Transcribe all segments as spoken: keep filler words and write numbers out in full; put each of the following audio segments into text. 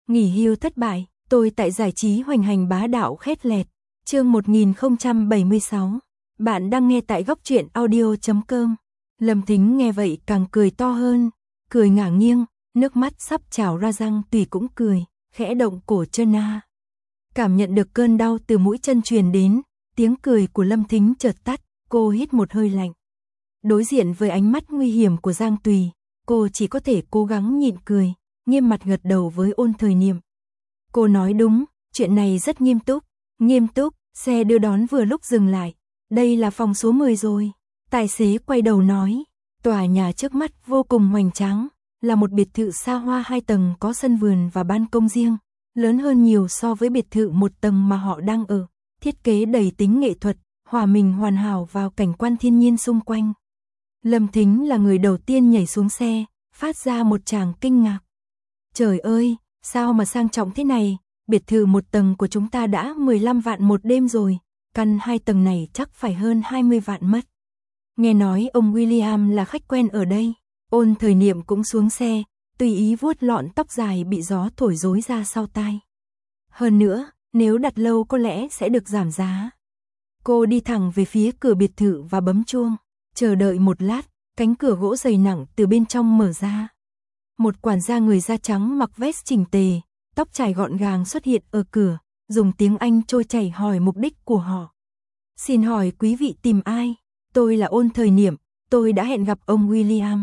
Nghỉ hưu thất bại, tôi tại giải trí hoành hành bá đạo khét lẹt. Chương một nghìn không trăm bảy mươi sáu. Bạn đang nghe tại góc truyện audio chấm com. Lâm Thính nghe vậy càng cười to hơn, cười ngả nghiêng, nước mắt sắp trào ra răng tùy cũng cười, khẽ động cổ chân na. Cảm nhận được cơn đau từ mũi chân truyền đến, tiếng cười của Lâm Thính chợt tắt, cô hít một hơi lạnh. Đối diện với ánh mắt nguy hiểm của Giang Tùy, cô chỉ có thể cố gắng nhịn cười, nghiêm mặt gật đầu với Ôn Thời Niệm. Cô nói đúng, chuyện này rất nghiêm túc, nghiêm túc, xe đưa đón vừa lúc dừng lại. Đây là phòng số mười rồi. Tài xế quay đầu nói, tòa nhà trước mắt vô cùng hoành tráng, là một biệt thự xa hoa hai tầng có sân vườn và ban công riêng, lớn hơn nhiều so với biệt thự một tầng mà họ đang ở, thiết kế đầy tính nghệ thuật, hòa mình hoàn hảo vào cảnh quan thiên nhiên xung quanh. Lâm Thính là người đầu tiên nhảy xuống xe, phát ra một tràng kinh ngạc. Trời ơi, sao mà sang trọng thế này, biệt thự một tầng của chúng ta đã mười lăm vạn một đêm rồi, căn hai tầng này chắc phải hơn hai mươi vạn mất. Nghe nói ông William là khách quen ở đây. Ôn Thời Niệm cũng xuống xe, tùy ý vuốt lọn tóc dài bị gió thổi rối ra sau tai. Hơn nữa, nếu đặt lâu có lẽ sẽ được giảm giá. Cô đi thẳng về phía cửa biệt thự và bấm chuông, chờ đợi một lát, cánh cửa gỗ dày nặng từ bên trong mở ra. Một quản gia người da trắng mặc vest chỉnh tề, tóc trải gọn gàng xuất hiện ở cửa, dùng tiếng Anh trôi chảy hỏi mục đích của họ. Xin hỏi quý vị tìm ai? Tôi là Ôn Thời Niệm, tôi đã hẹn gặp ông William.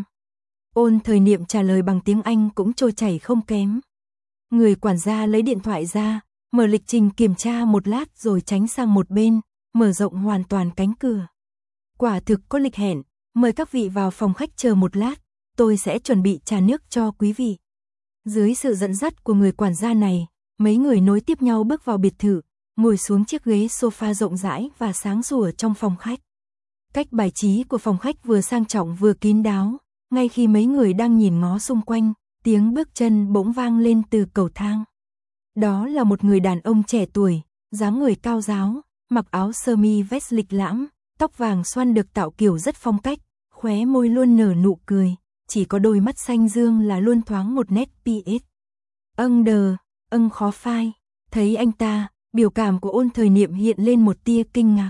Ôn Thời Niệm trả lời bằng tiếng Anh cũng trôi chảy không kém. Người quản gia lấy điện thoại ra, mở lịch trình kiểm tra một lát rồi tránh sang một bên, mở rộng hoàn toàn cánh cửa. Quả thực có lịch hẹn, mời các vị vào phòng khách chờ một lát, tôi sẽ chuẩn bị trà nước cho quý vị. Dưới sự dẫn dắt của người quản gia này, mấy người nối tiếp nhau bước vào biệt thự, ngồi xuống chiếc ghế sofa rộng rãi và sáng sủa trong phòng khách. Cách bài trí của phòng khách vừa sang trọng vừa kín đáo, ngay khi mấy người đang nhìn ngó xung quanh, tiếng bước chân bỗng vang lên từ cầu thang. Đó là một người đàn ông trẻ tuổi, dáng người cao ráo, mặc áo sơ mi vest lịch lãm, tóc vàng xoăn được tạo kiểu rất phong cách, khóe môi luôn nở nụ cười, chỉ có đôi mắt xanh dương là luôn thoáng một nét pi ết. Âng đờ, âng khó phai, thấy anh ta, biểu cảm của Ôn Thời Niệm hiện lên một tia kinh ngạc.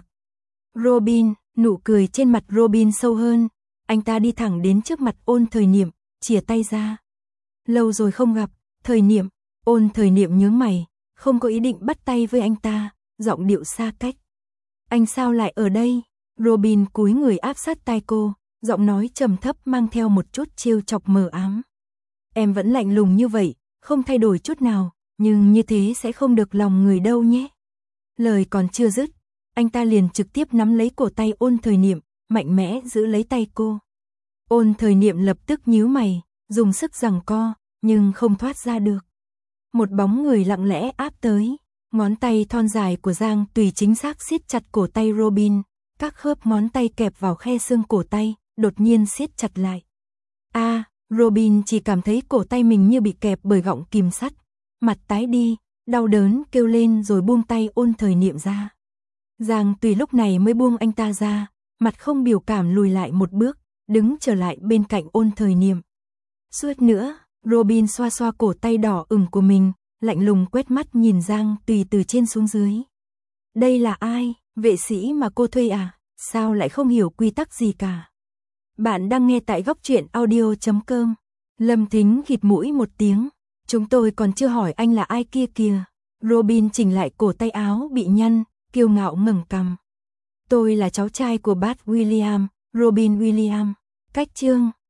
Robin, nụ cười trên mặt Robin sâu hơn, anh ta đi thẳng đến trước mặt Ôn Thời Niệm, chìa tay ra. Lâu rồi không gặp, Thời Niệm. Ôn Thời Niệm nhướng mày, không có ý định bắt tay với anh ta, giọng điệu xa cách. Anh sao lại ở đây? Robin cúi người áp sát tai cô, giọng nói trầm thấp mang theo một chút trêu chọc mờ ám. Em vẫn lạnh lùng như vậy, không thay đổi chút nào, nhưng như thế sẽ không được lòng người đâu nhé. Lời còn chưa dứt, anh ta liền trực tiếp nắm lấy cổ tay Ôn Thời Niệm, mạnh mẽ giữ lấy tay cô. Ôn Thời Niệm lập tức nhíu mày, dùng sức giằng co, nhưng không thoát ra được. Một bóng người lặng lẽ áp tới, ngón tay thon dài của Giang Tùy chính xác siết chặt cổ tay Robin, các khớp ngón tay kẹp vào khe xương cổ tay, đột nhiên siết chặt lại. A, à, Robin chỉ cảm thấy cổ tay mình như bị kẹp bởi gọng kìm sắt, mặt tái đi, đau đớn kêu lên rồi buông tay Ôn Thời Niệm ra. Giang Tùy lúc này mới buông anh ta ra, mặt không biểu cảm lùi lại một bước, đứng trở lại bên cạnh Ôn Thời Niệm. Suốt nữa, Robin xoa xoa cổ tay đỏ ửng của mình, lạnh lùng quét mắt nhìn Giang Tùy từ trên xuống dưới. Đây là ai? Vệ sĩ mà cô thuê à? Sao lại không hiểu quy tắc gì cả? Bạn đang nghe tại góc truyện audio chấm com. Lâm Thính khịt mũi một tiếng. Chúng tôi còn chưa hỏi anh là ai kia kìa. Robin chỉnh lại cổ tay áo bị nhăn, kiêu ngạo ngẩng cằm. Tôi là cháu trai của bác William, Robin William. Cách chương